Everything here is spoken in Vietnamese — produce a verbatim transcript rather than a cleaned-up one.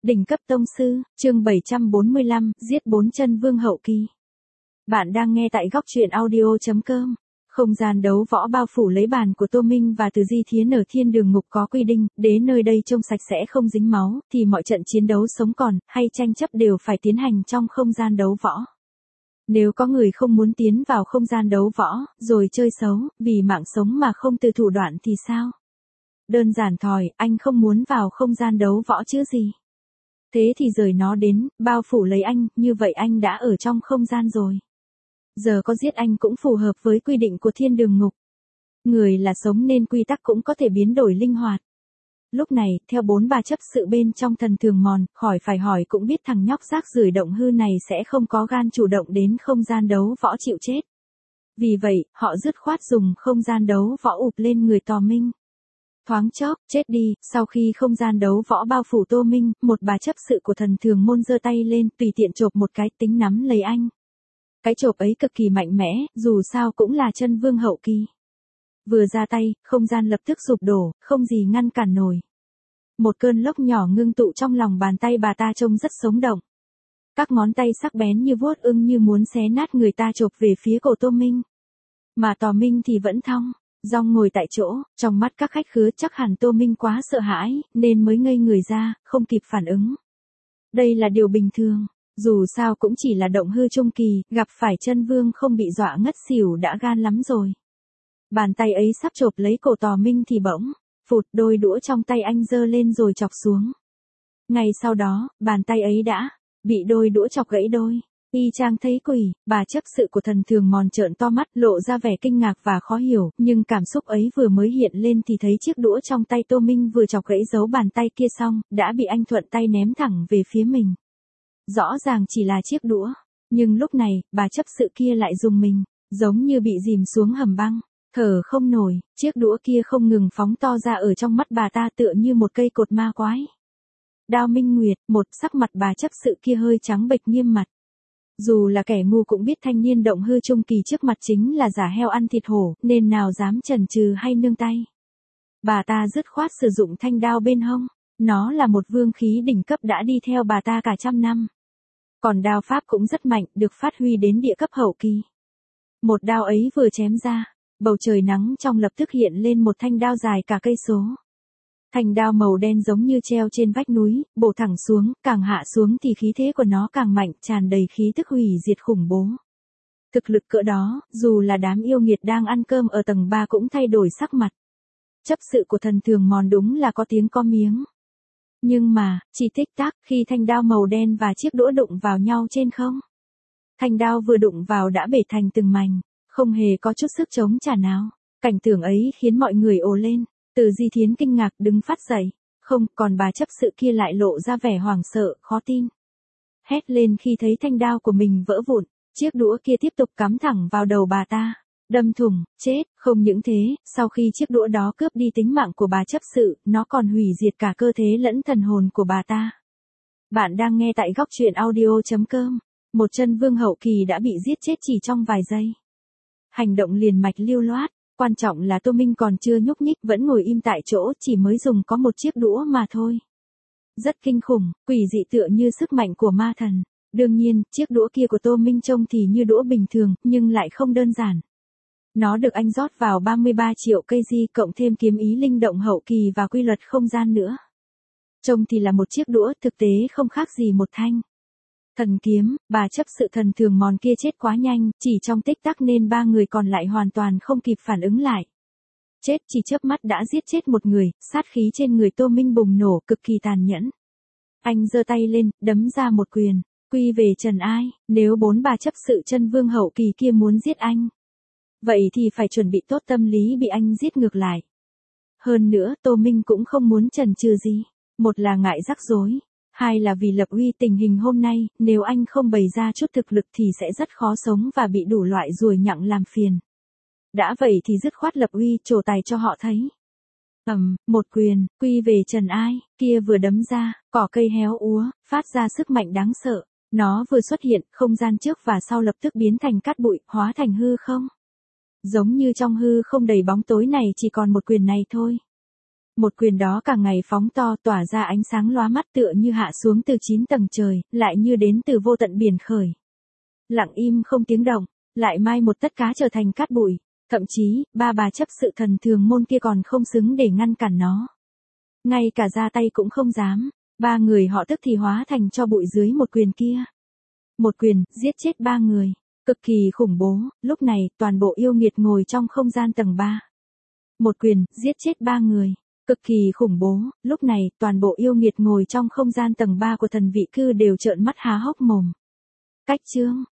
Đỉnh cấp tông sư, chương bảy trăm bốn mươi lăm, giết bốn chân vương hậu kỳ. Bạn đang nghe tại góc truyện audio chấm com. Không gian đấu võ bao phủ lấy bàn của Tô Minh và Từ Di Thiến ở thiên đường ngục có quy định, đến nơi đây trông sạch sẽ không dính máu, thì mọi trận chiến đấu sống còn, hay tranh chấp đều phải tiến hành trong không gian đấu võ. Nếu có người không muốn tiến vào không gian đấu võ, rồi chơi xấu, vì mạng sống mà không từ thủ đoạn thì sao? Đơn giản thòi, anh không muốn vào không gian đấu võ chứ gì. Thế thì rời nó đến, bao phủ lấy anh, như vậy anh đã ở trong không gian rồi. Giờ có giết anh cũng phù hợp với quy định của thiên đường ngục. Người là sống nên quy tắc cũng có thể biến đổi linh hoạt. Lúc này, theo bốn bà chấp sự bên trong thần thường mòn, khỏi phải hỏi cũng biết thằng nhóc rác rưởi động hư này sẽ không có gan chủ động đến không gian đấu võ chịu chết. Vì vậy, họ dứt khoát dùng không gian đấu võ ụp lên người Tò Minh. Thoáng chốc, chết đi, sau khi không gian đấu võ bao phủ Tô Minh, một bà chấp sự của thần thường môn giơ tay lên, tùy tiện chộp một cái tính nắm lấy anh. Cái chộp ấy cực kỳ mạnh mẽ, dù sao cũng là chân vương hậu kỳ. Vừa ra tay, không gian lập tức sụp đổ, không gì ngăn cản nổi. Một cơn lốc nhỏ ngưng tụ trong lòng bàn tay bà ta trông rất sống động. Các ngón tay sắc bén như vuốt ưng như muốn xé nát người ta chộp về phía cổ Tô Minh. Mà Tò Minh thì vẫn thong. Dong ngồi tại chỗ, trong mắt các khách khứa chắc hẳn Tô Minh quá sợ hãi, nên mới ngây người ra, không kịp phản ứng. Đây là điều bình thường, dù sao cũng chỉ là động hư trung kỳ, gặp phải chân vương không bị dọa ngất xỉu đã gan lắm rồi. Bàn tay ấy sắp chộp lấy cổ Tò Minh thì bỗng, phụt, đôi đũa trong tay anh giơ lên rồi chọc xuống. Ngay sau đó, bàn tay ấy đã bị đôi đũa chọc gãy đôi. Y chang thấy quỷ, bà chấp sự của thần thường mòn trợn to mắt lộ ra vẻ kinh ngạc và khó hiểu, nhưng cảm xúc ấy vừa mới hiện lên thì thấy chiếc đũa trong tay Tô Minh vừa chọc gãy dấu bàn tay kia xong, đã bị anh thuận tay ném thẳng về phía mình. Rõ ràng chỉ là chiếc đũa, nhưng lúc này, bà chấp sự kia lại rùng mình, giống như bị dìm xuống hầm băng, thở không nổi, chiếc đũa kia không ngừng phóng to ra ở trong mắt bà ta tựa như một cây cột ma quái. Đao Minh Nguyệt, một sắc mặt bà chấp sự kia hơi trắng bệch nghiêm mặt. Dù là kẻ ngu cũng biết thanh niên động hư trung kỳ trước mặt chính là giả heo ăn thịt hổ, nên nào dám chần chừ hay nương tay. Bà ta dứt khoát sử dụng thanh đao bên hông, nó là một vương khí đỉnh cấp đã đi theo bà ta cả trăm năm. Còn đao pháp cũng rất mạnh, được phát huy đến địa cấp hậu kỳ. Một đao ấy vừa chém ra, bầu trời nắng trong lập tức hiện lên một thanh đao dài cả cây số. Thanh đao màu đen giống như treo trên vách núi, bổ thẳng xuống, càng hạ xuống thì khí thế của nó càng mạnh, tràn đầy khí tức hủy diệt khủng bố. Thực lực cỡ đó, dù là đám yêu nghiệt đang ăn cơm ở tầng ba cũng thay đổi sắc mặt. Chấp sự của thần thường mòn đúng là có tiếng có miếng. Nhưng mà, chỉ tích tắc khi thanh đao màu đen và chiếc đũa đụng vào nhau trên không. Thanh đao vừa đụng vào đã bể thành từng mảnh, không hề có chút sức chống trả nào. Cảnh tượng ấy khiến mọi người ồ lên. Từ Di Thiến kinh ngạc đứng phát dậy, không, còn bà chấp sự kia lại lộ ra vẻ hoảng sợ, khó tin. Hét lên khi thấy thanh đao của mình vỡ vụn, chiếc đũa kia tiếp tục cắm thẳng vào đầu bà ta, đâm thủng, chết, không những thế, sau khi chiếc đũa đó cướp đi tính mạng của bà chấp sự, nó còn hủy diệt cả cơ thể lẫn thần hồn của bà ta. Bạn đang nghe tại góc truyện audio chấm com, một chân vương hậu kỳ đã bị giết chết chỉ trong vài giây. Hành động liền mạch lưu loát. Quan trọng là Tô Minh còn chưa nhúc nhích vẫn ngồi im tại chỗ chỉ mới dùng có một chiếc đũa mà thôi. Rất kinh khủng, quỷ dị tựa như sức mạnh của ma thần. Đương nhiên, chiếc đũa kia của Tô Minh trông thì như đũa bình thường, nhưng lại không đơn giản. Nó được anh rót vào ba mươi ba triệu cây di cộng thêm kiếm ý linh động hậu kỳ và quy luật không gian nữa. Trông thì là một chiếc đũa, thực tế không khác gì một thanh thần kiếm. Bà chấp sự thần thường mòn kia chết quá nhanh, chỉ trong tích tắc nên ba người còn lại hoàn toàn không kịp phản ứng lại. Chết chỉ chớp mắt đã giết chết một người, sát khí trên người Tô Minh bùng nổ, cực kỳ tàn nhẫn. Anh giơ tay lên, đấm ra một quyền, quy về trần ai, nếu bốn bà chấp sự chân vương hậu kỳ kia muốn giết anh. Vậy thì phải chuẩn bị tốt tâm lý bị anh giết ngược lại. Hơn nữa Tô Minh cũng không muốn chần chừ gì, một là ngại rắc rối. Hai là vì lập uy tình hình hôm nay, nếu anh không bày ra chút thực lực thì sẽ rất khó sống và bị đủ loại ruồi nhặng làm phiền. Đã vậy thì dứt khoát lập uy trổ tài cho họ thấy. Ầm, một quyền, quy về trần ai, kia vừa đấm ra, cỏ cây héo úa, phát ra sức mạnh đáng sợ. Nó vừa xuất hiện, không gian trước và sau lập tức biến thành cát bụi, hóa thành hư không. Giống như trong hư không đầy bóng tối này chỉ còn một quyền này thôi. Một quyền đó càng ngày phóng to tỏa ra ánh sáng lóa mắt tựa như hạ xuống từ chín tầng trời, lại như đến từ vô tận biển khởi. Lặng im không tiếng động, lại mai một tất cá trở thành cát bụi, thậm chí, ba bà chấp sự thần thường môn kia còn không xứng để ngăn cản nó. Ngay cả ra tay cũng không dám, ba người họ tức thì hóa thành cho bụi dưới một quyền kia. Một quyền, giết chết ba người, cực kỳ khủng bố, lúc này toàn bộ yêu nghiệt ngồi trong không gian tầng ba. Một quyền, giết chết ba người, cực kỳ khủng bố, lúc này toàn bộ yêu nghiệt ngồi trong không gian tầng ba của thần vị cư đều trợn mắt há hốc mồm. Cách chương